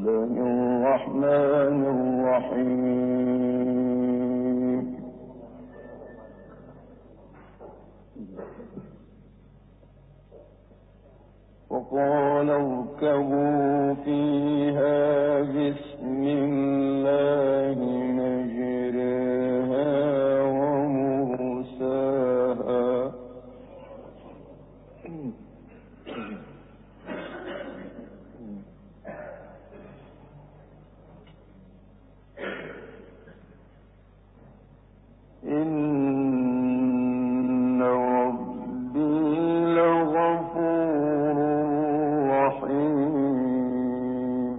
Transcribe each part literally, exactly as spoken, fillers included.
الرحمن الرحيم. وقال اركبوا فيها بسم الله مجريها ومرساها إن ربي لغفور رحيم.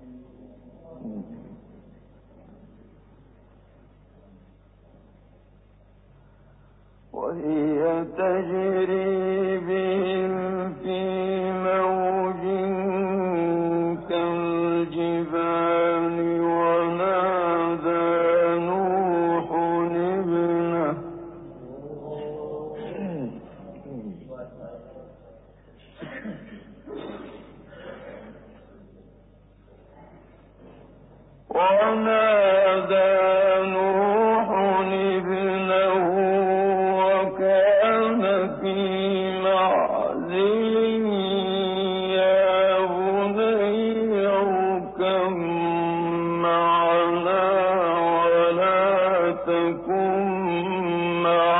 وهي تجري بهم في موج كالجبال ونادى نوح ابنه ونادى نوح ابنه وكان في معزل يا بني اركب معنا ولا تكن مع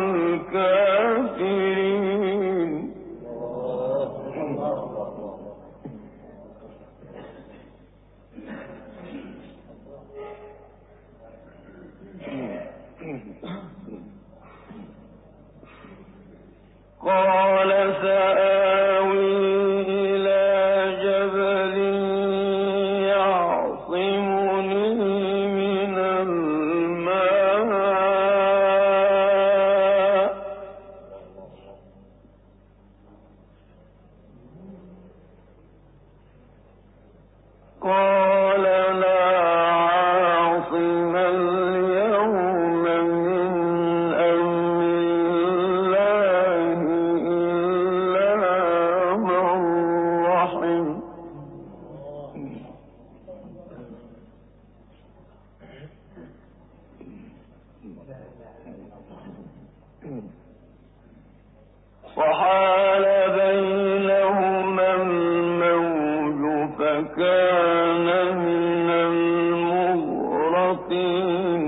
الكافرين. قال سآوي إلى جبل يعصمني من الماء قال لا عاصم اليوم من أمر الله إلا من رحم. وحال بينهما الموج فكان من المغرقين.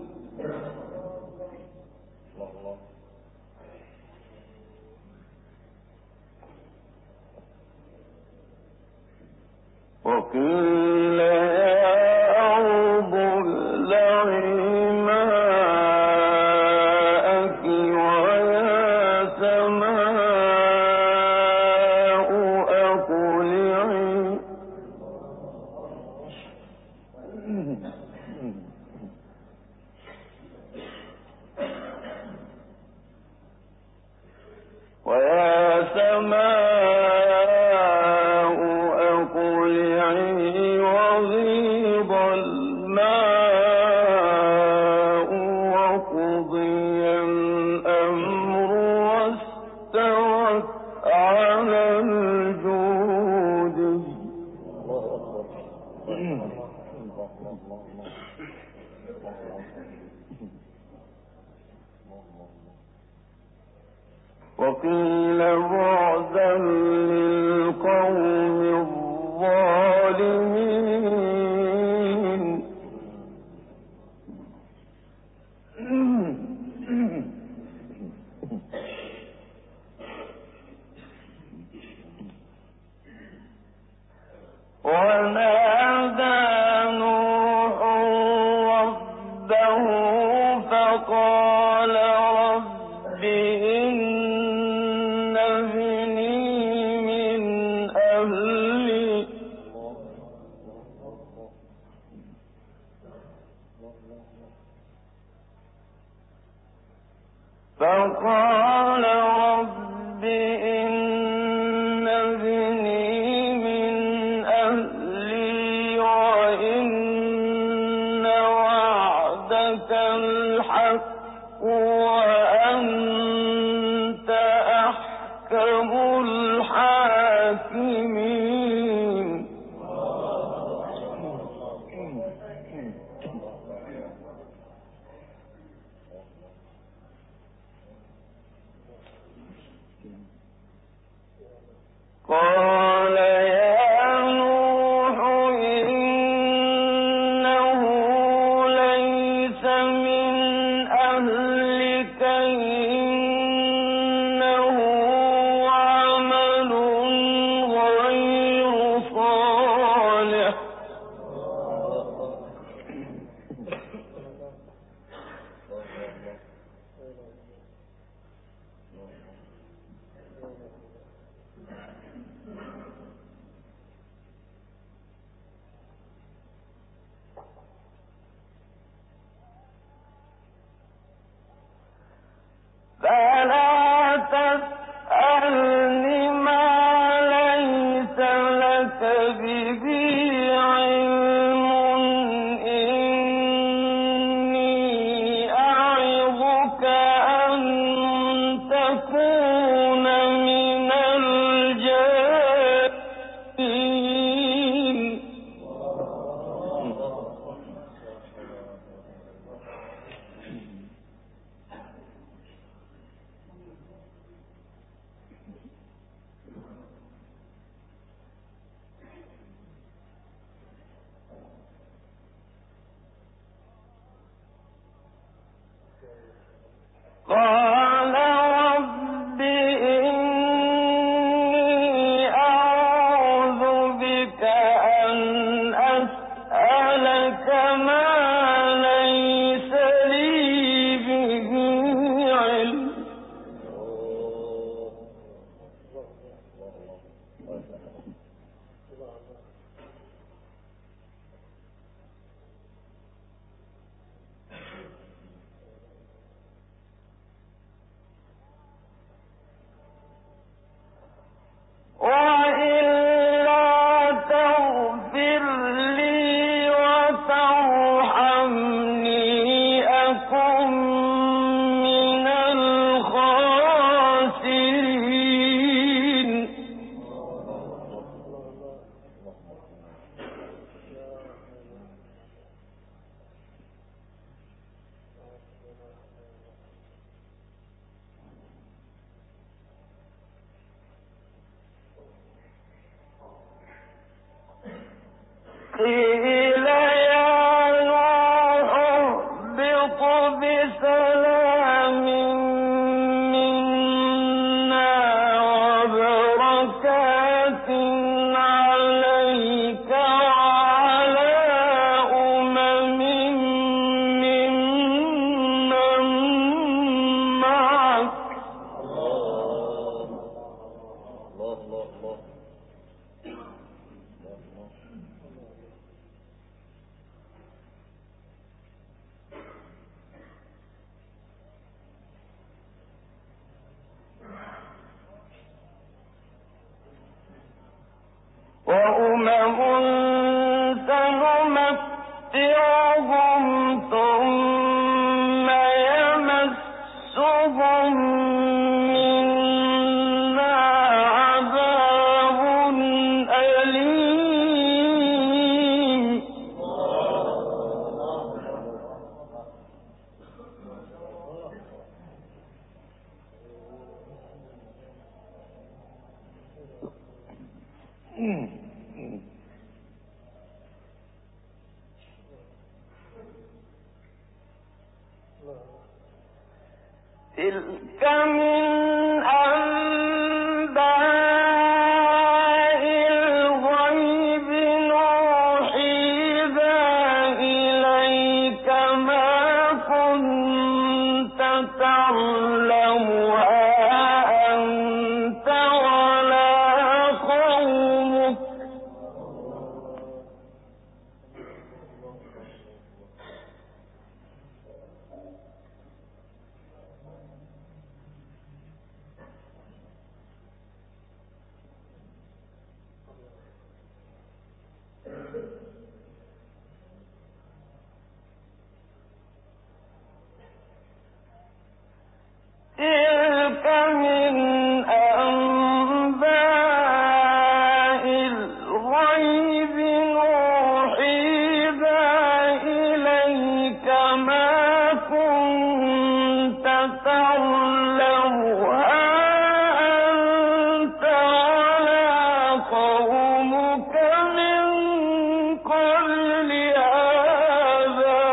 وقيل يا أرض ابلعي ماءك ويا سماء أقلعي ويا سماء أقلعي وغيض الماء وقضي الأمر واستوت على الجود. وقيل بعدا للقوم الظالمين. ونادى نوح ربه فقال رب إن ابني من أهلي فقال رب إن ابني من أهلي وإن وعدك الحق وأنت أحكم الحاكمين. وأمم سنمتعهم ثم يمسهم منا عذاب أليم. تلك من أنباء الغيب نوحيها إليك ما كنت تعلمها أنت ولا قومك تلك من أنباء الغيب نوحيها إليك ما كنت تعلمها أنت ولا قومك من قبل هذا.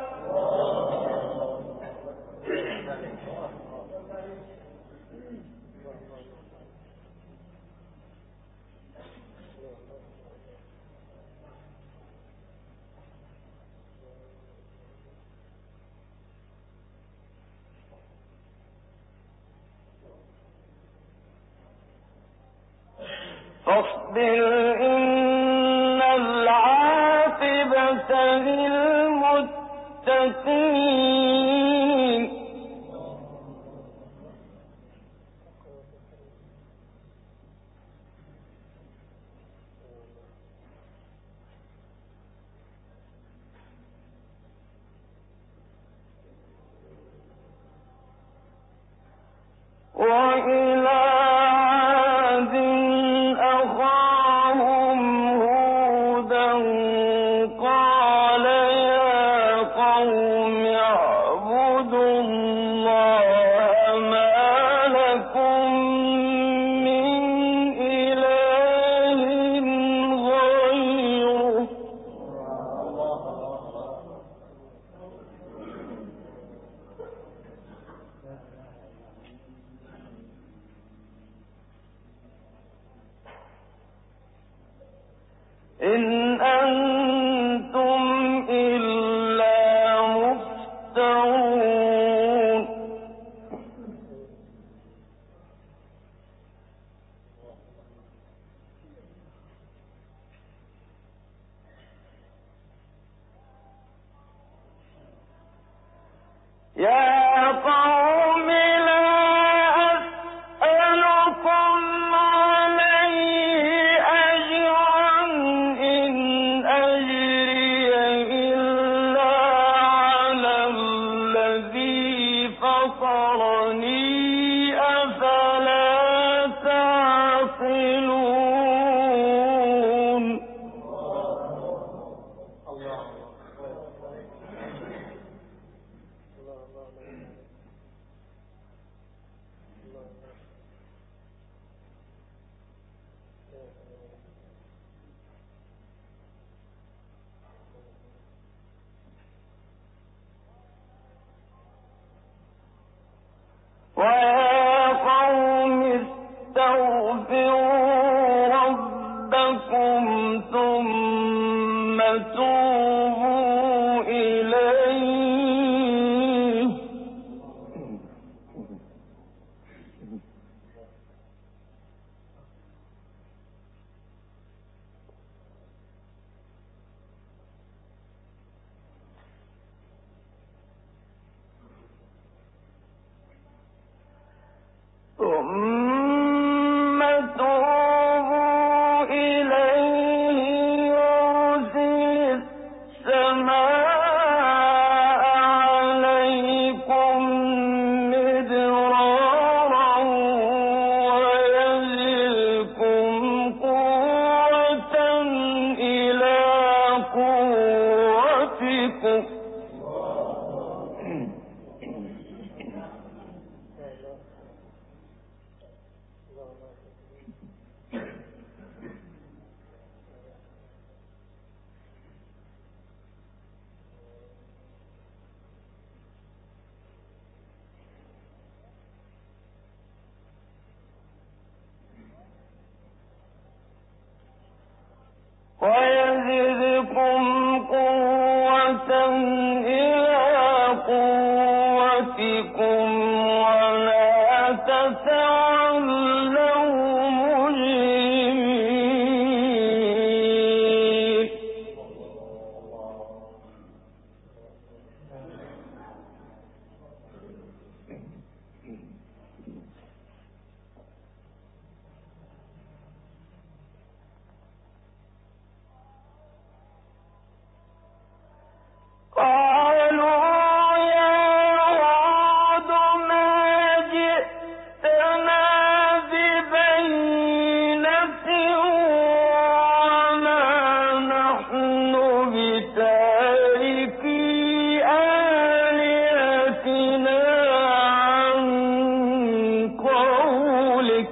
فاصبر إن العاقبة للمتقين. وإلى عاد أخاهم هودا قال يا قوم اعبدوا الله ما لكم من إله غيره. إن أنتم إلا مفترون. ثم توبوا إليه يرسل السماء عليكم مدرارا ويزدكم قوة إلى قوتكم ويزدكم قوة إلى قوتكم ولا تتولوا مجرمين قالوا يا هود ما جئتنا ببينة وما نحن بتاركي آلهتنا عن قولك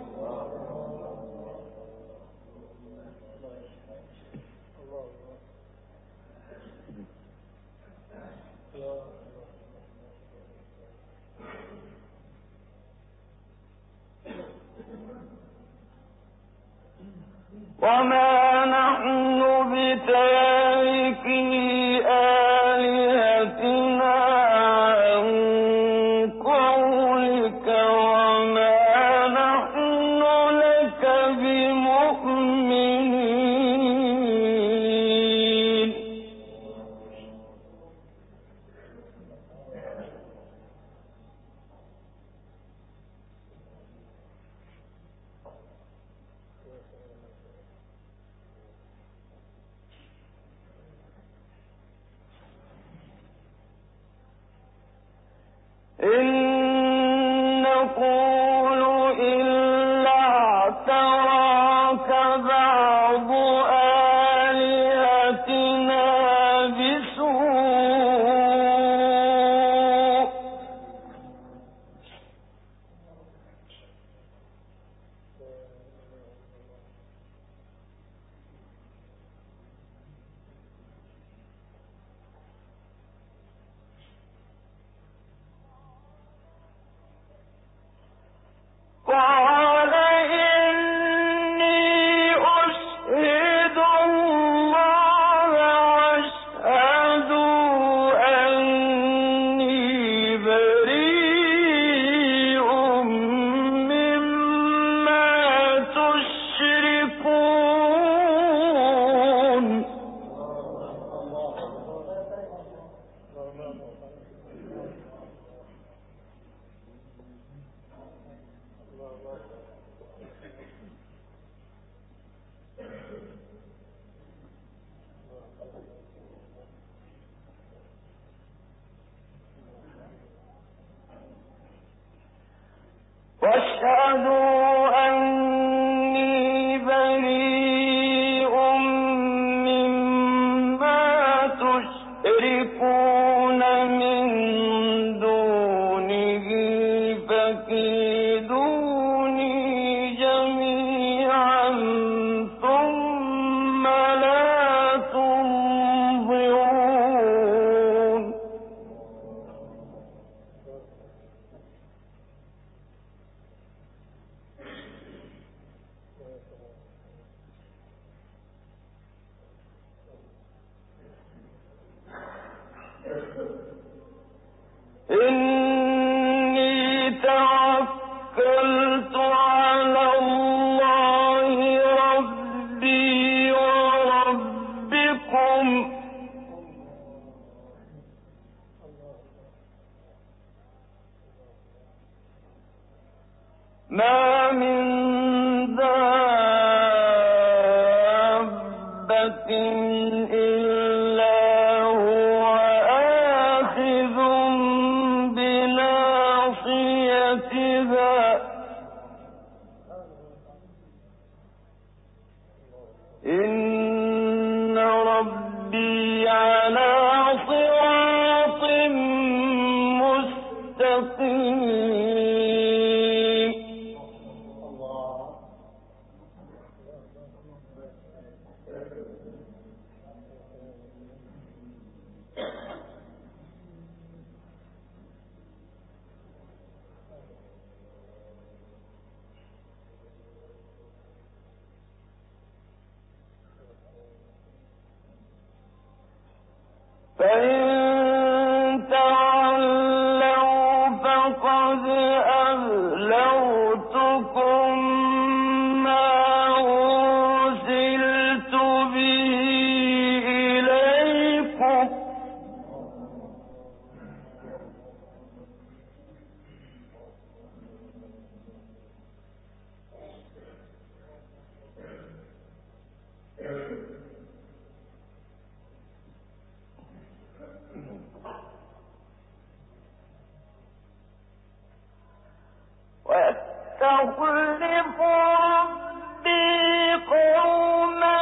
وما نحن بتاركي آلهتنا عن قولك وما نحن لك بمؤمنين إلا هو آخذ بناصيتها إن ربي على صراط مستقيم. فإن تولوا فقد أبلغتكم ما أرسلت به إليكم ويستخلف ربي قوما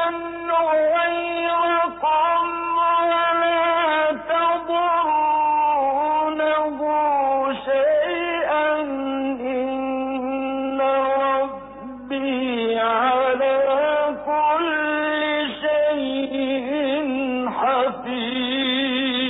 غيركم ولا تضرونه شيئا إن ربي على كل شيء حفيظ.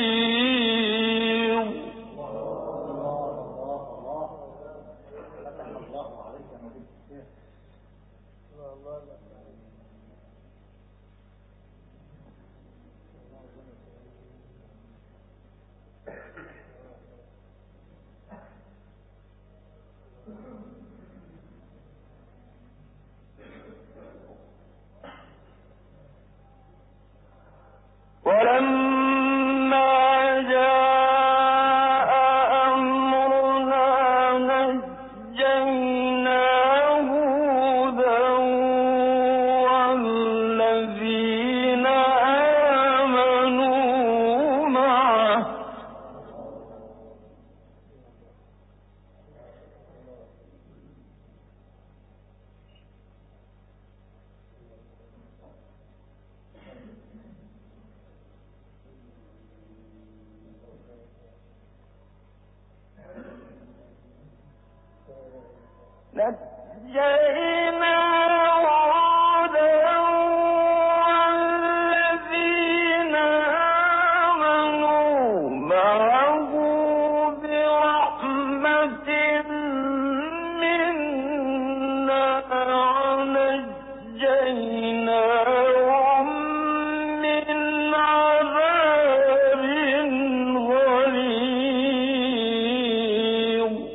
ولما جاء أمرنا نجينا هودا والذين آمنوا معه نجينا هودا والذين آمنوا معه برحمة منا ونجيناهم من عذاب غليظ.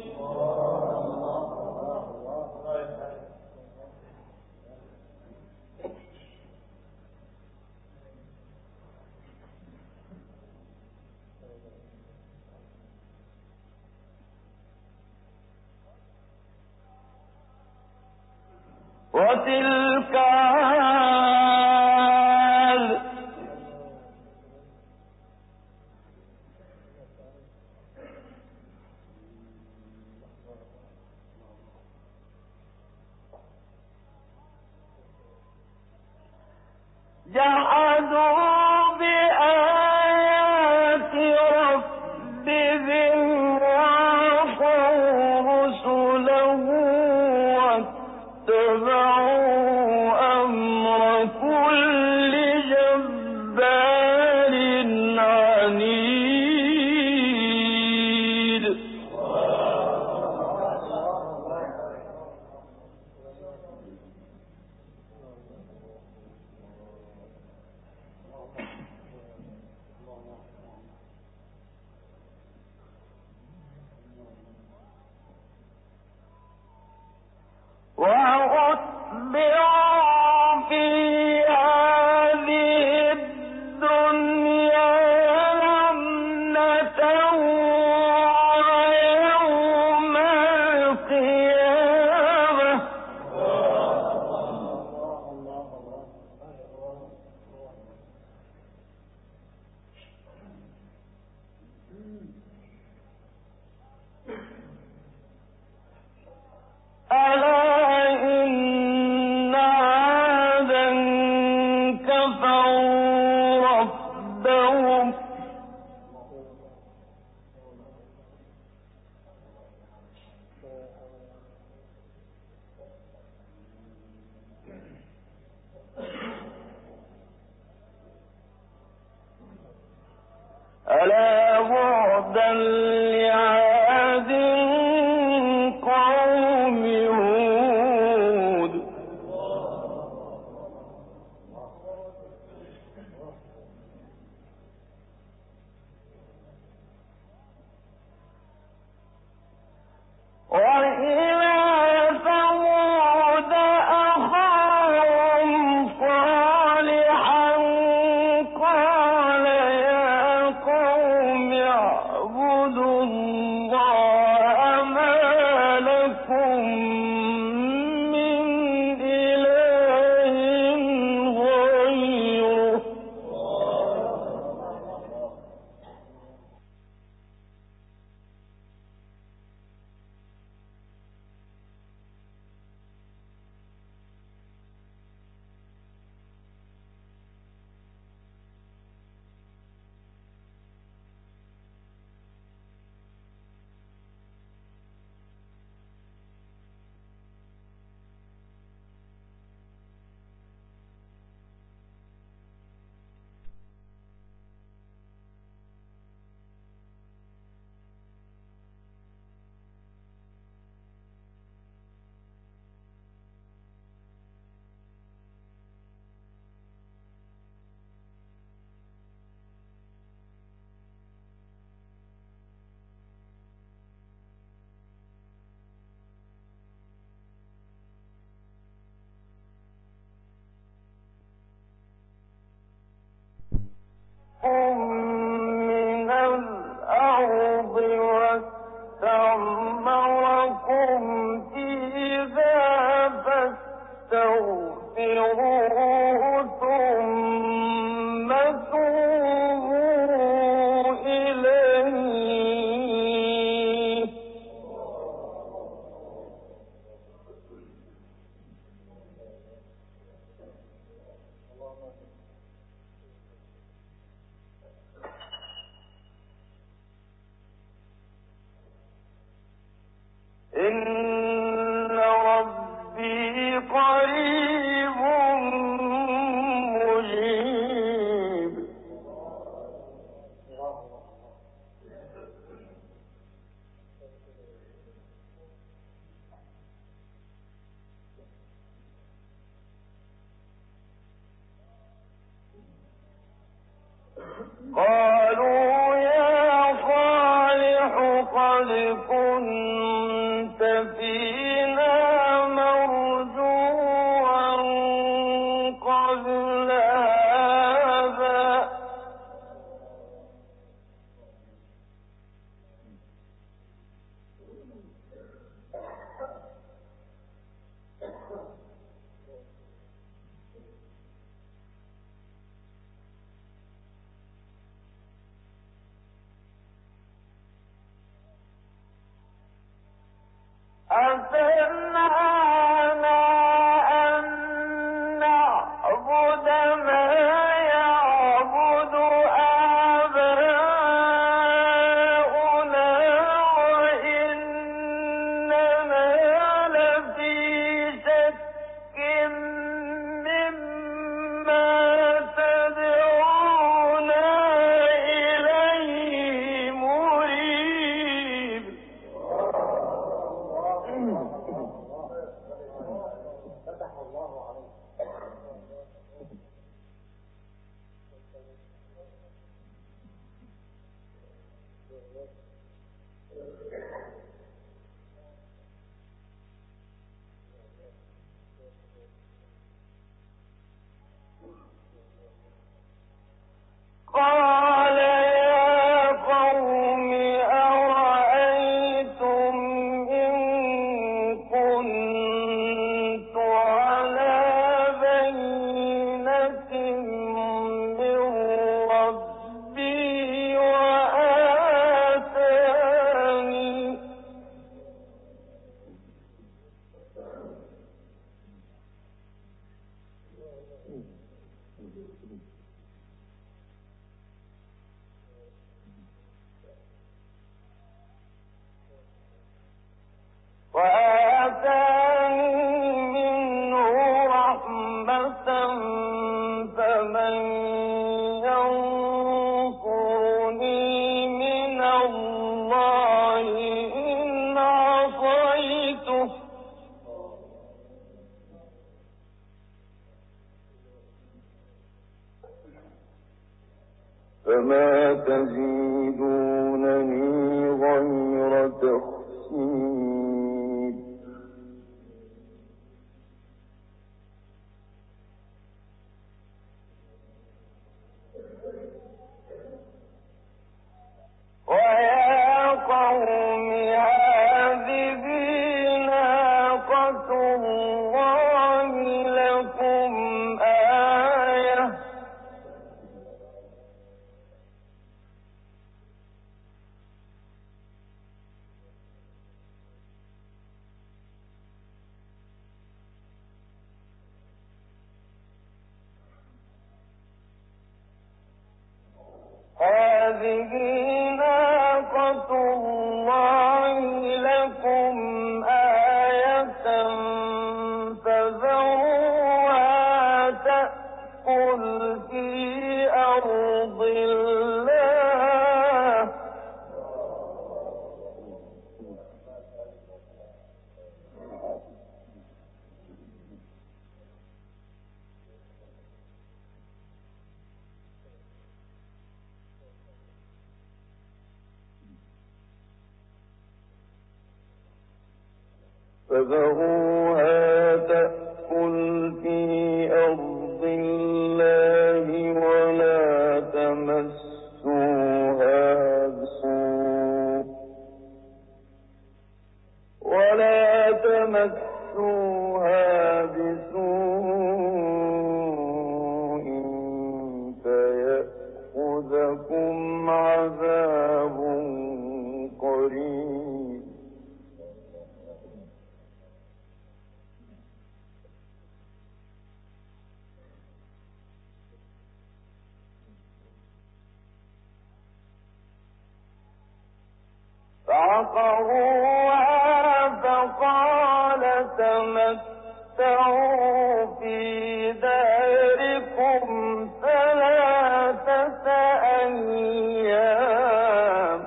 وتلك عاد جحدوا بآيات ربهم وعصوا رسله واتبعوا أمر كل جبار عنيد. وأتبعوا في هذه الدنيا لعنة ويوم القيامة إن ربي قريب مجيب. قالوا يا صالح قد كنت فينا مرجوا قبل هذا أتنهانا أن نعبد ما يعبد آباؤنا وإننا لفي شك مما تدعونا إليه مريب. فتح الله عليك. قال يا قوم أرأيتم إن كنت على بينة من ربي وآتاني وآتاني منه رحمة فمن ينصرني من الله إن عصيته فما تزيدونني غير تخسير. ويا قوم هذه ناقة الله لكم آية هذه ناقة الله لكم آية فذروها تأكل في أرض الله فذروها تأكل في أرض الله ولا تمسوها بسوء ولا تمسوها بسوء فيأخذكم عذاب قريب. فعقروها تمتعوا في داركم ثلاثة أيام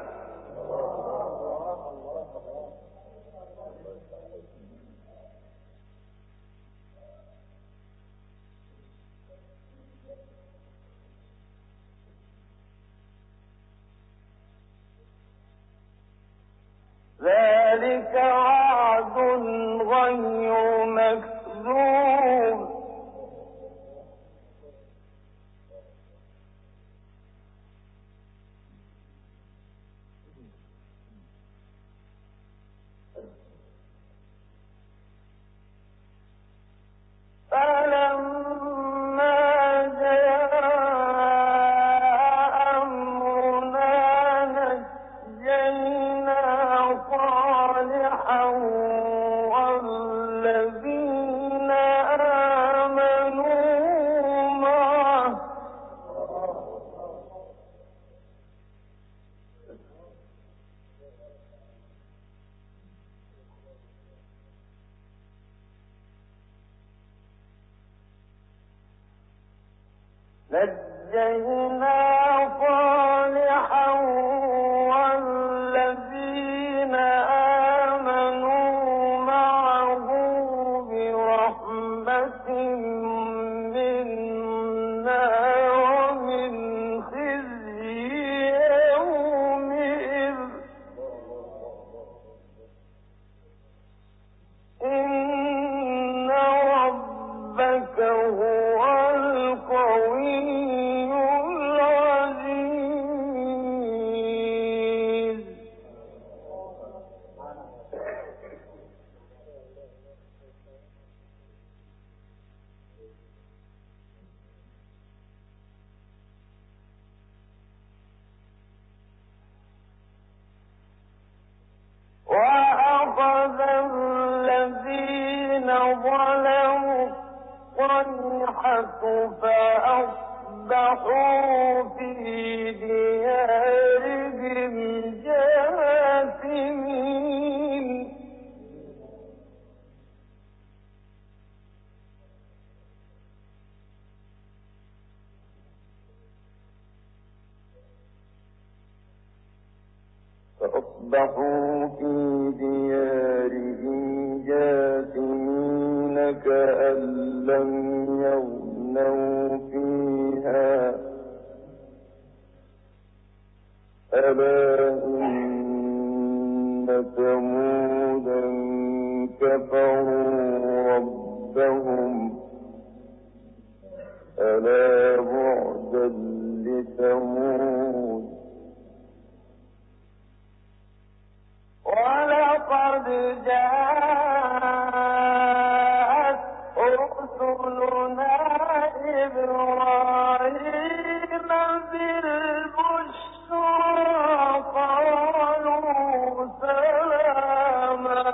ذلك وعد غير مكذوب فلما جاء أمرنا نجينا صالحا والذين آمنوا معه نجينا صالحا والذين آمنوا معه برحمة منا ومن خزي يومئذ إن ربك هو القوي العزيز وأخذ الذين ظلموا الصيحة فأصبحوا في ديارهم جاثمين فأصبحوا في ديارهم جاثمين كأن لم يغنوا فيها ألا إن ثمودا كفروا ربهم ألا بعدا لثمود ولقد جاءت رسلنا إبراهيم بالبشرى قالوا سلاما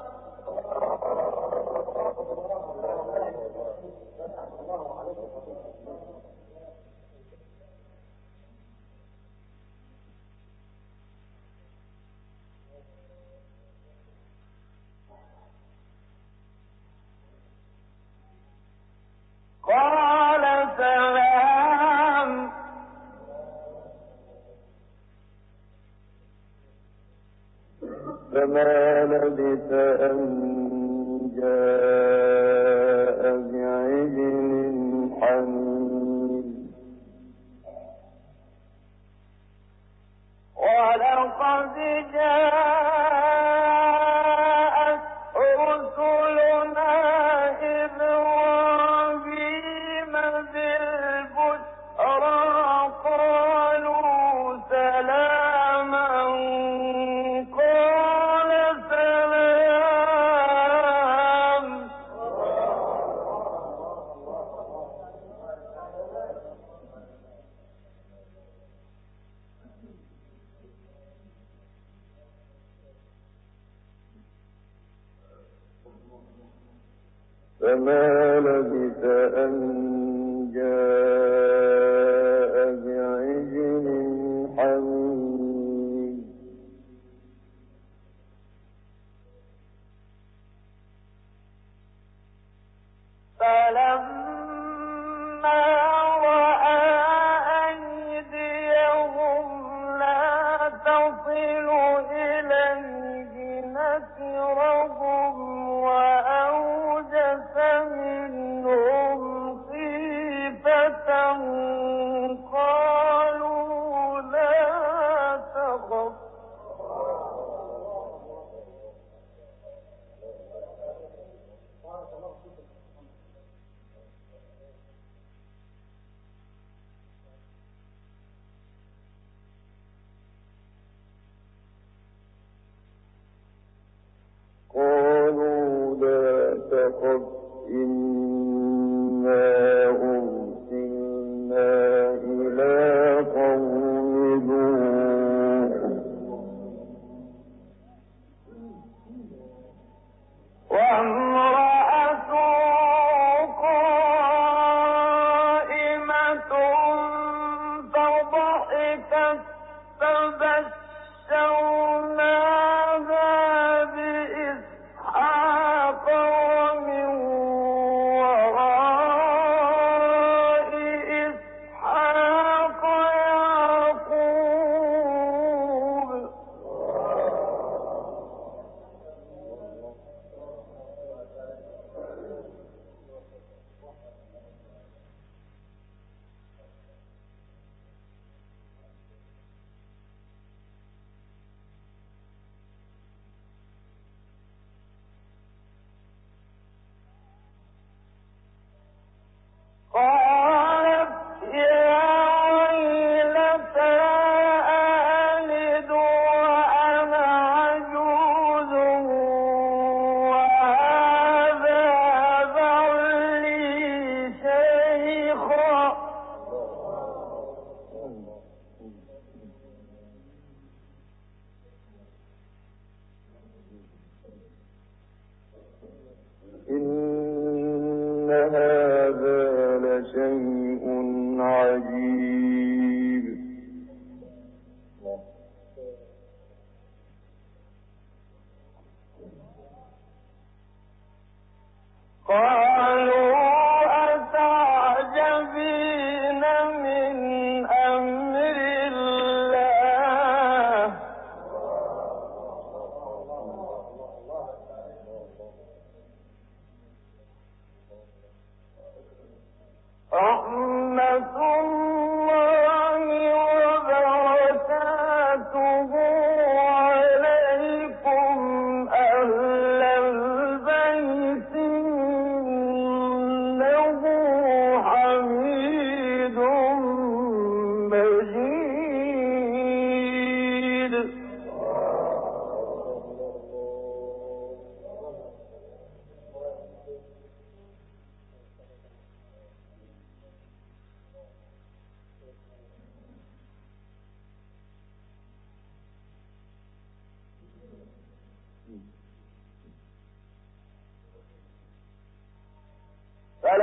قال سلام فما لبث أن جاء بعجل حنيذ ولقد جاءت رسلنا إبراهيم بالبشرى قالوا سلاما قال سلام فما لبث أن جاء بعجل حنيذ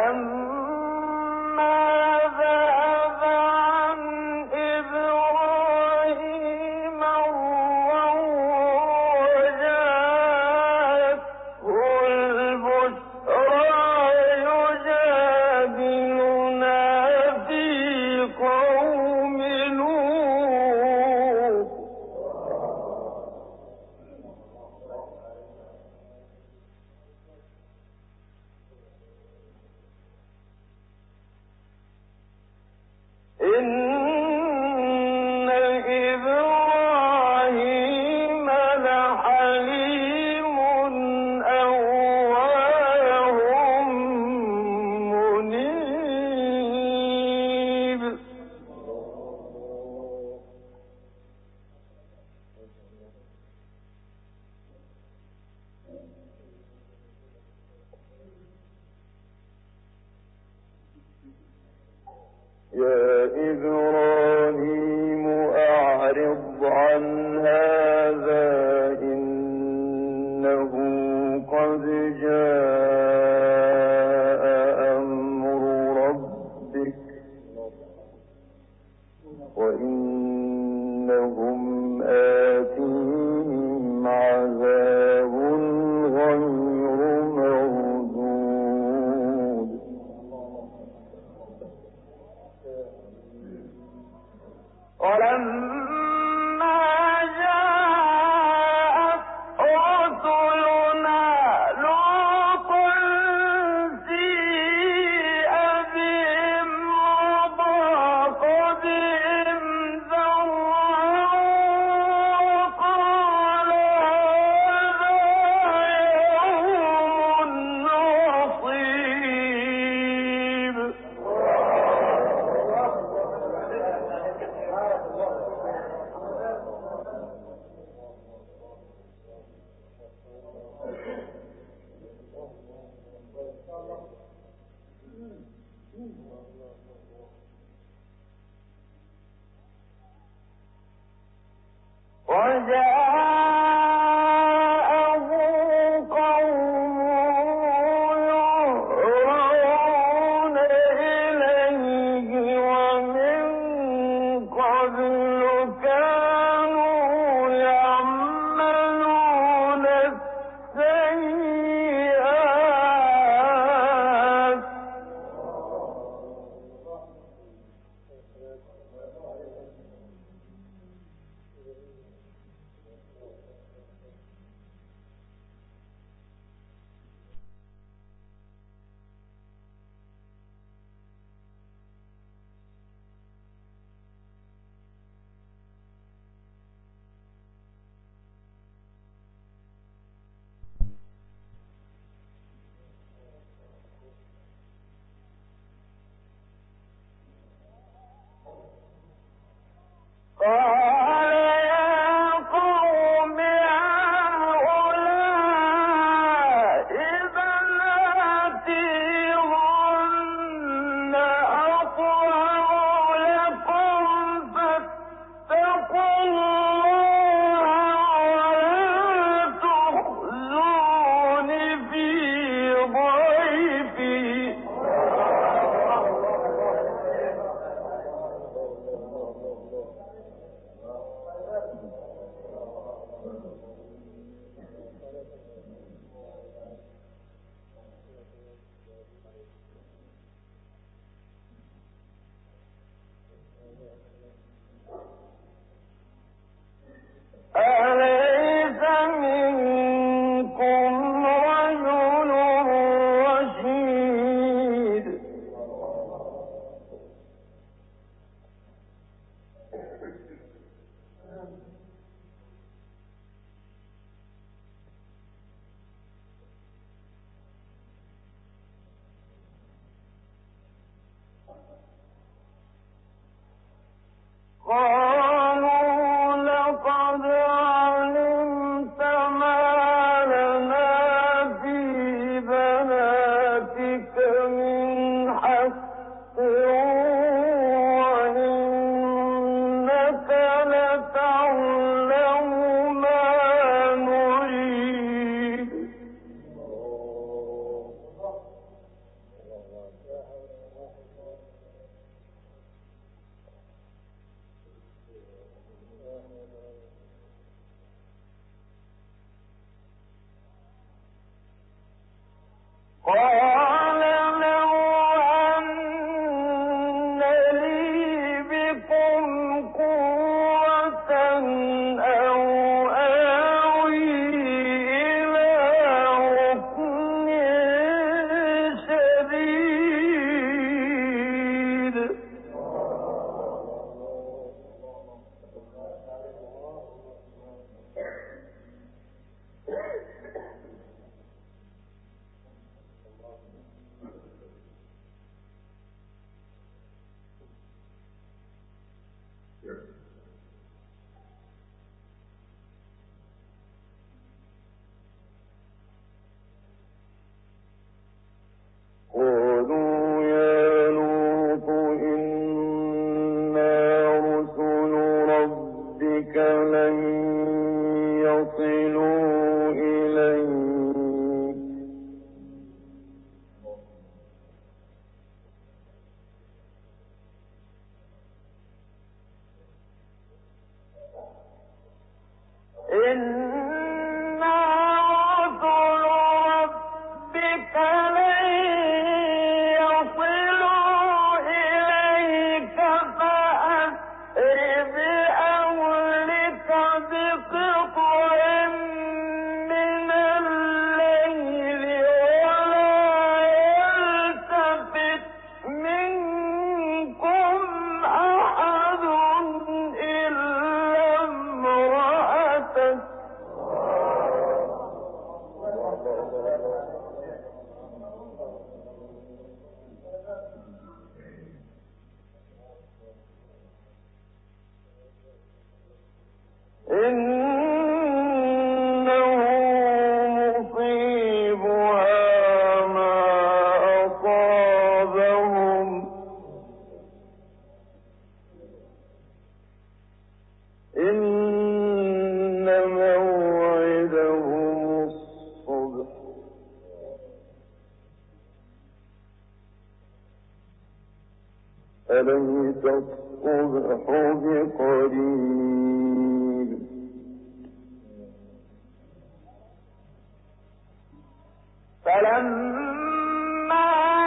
يا إبراهيم أعرض عن هذا إنه قد جاء أمر ربك وإنهم آتيهم عذاب غير مردود. ولما جاءت رسلنا لوطا سيء بهم وضاق بهم ذرعا وقال هذا يوم عصيب. وجاءه قومه يهرعون إليه ومن قبل كانوا يعملون السيئات. قال يا قوم هؤلاء بناتي هن أطهر لكم فاتقوا الله ولا تخزون في ضيفي. أليس منكم رجل رشيد؟ قالوا لقد علمت ما لنا في بناتك من حق وإنك لتعلم ما نريد. أليس الصبح بقريب فلما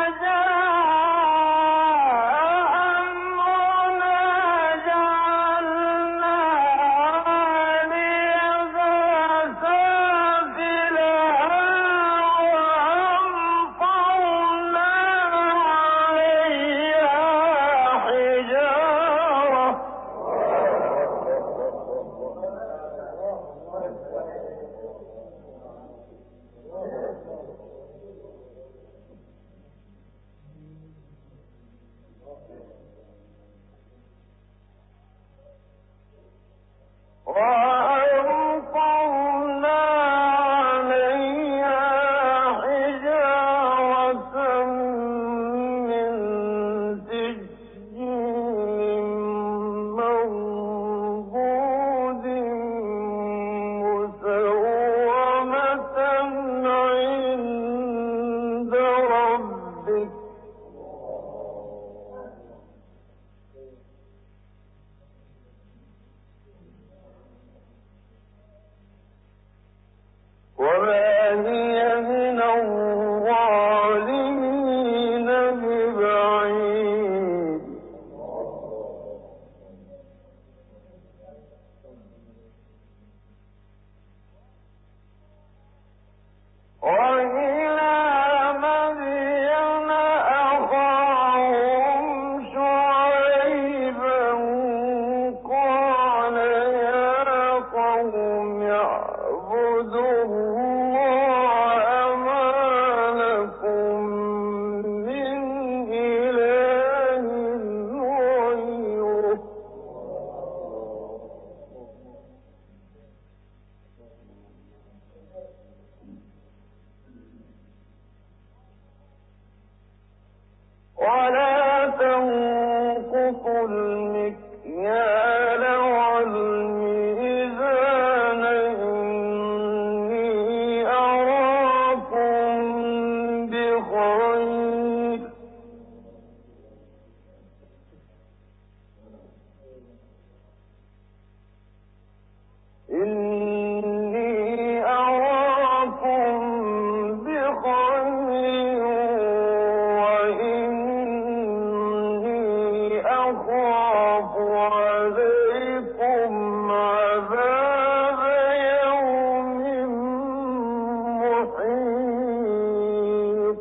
ولا تنقصوا المكيال والميزان إني أراكم بخير إني أراكم بخير أخاف عليكم عذاب يوم محيط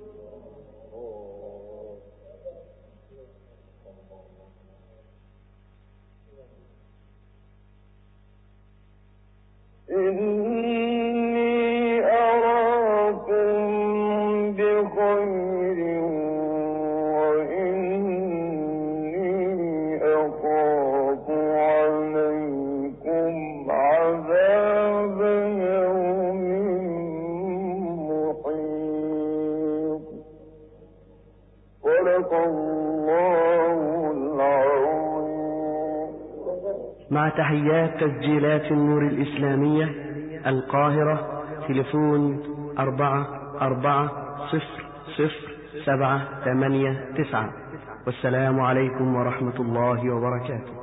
إني أراكم بخير أخاف عليكم عذاب يوم محيط صدق الله العظيم. مع تحيات تسجيلات النور الإسلامية القاهرة، تليفون أربعة أربعة صفر صفر سبعة ثمانية تسعة. والسلام عليكم ورحمة الله وبركاته.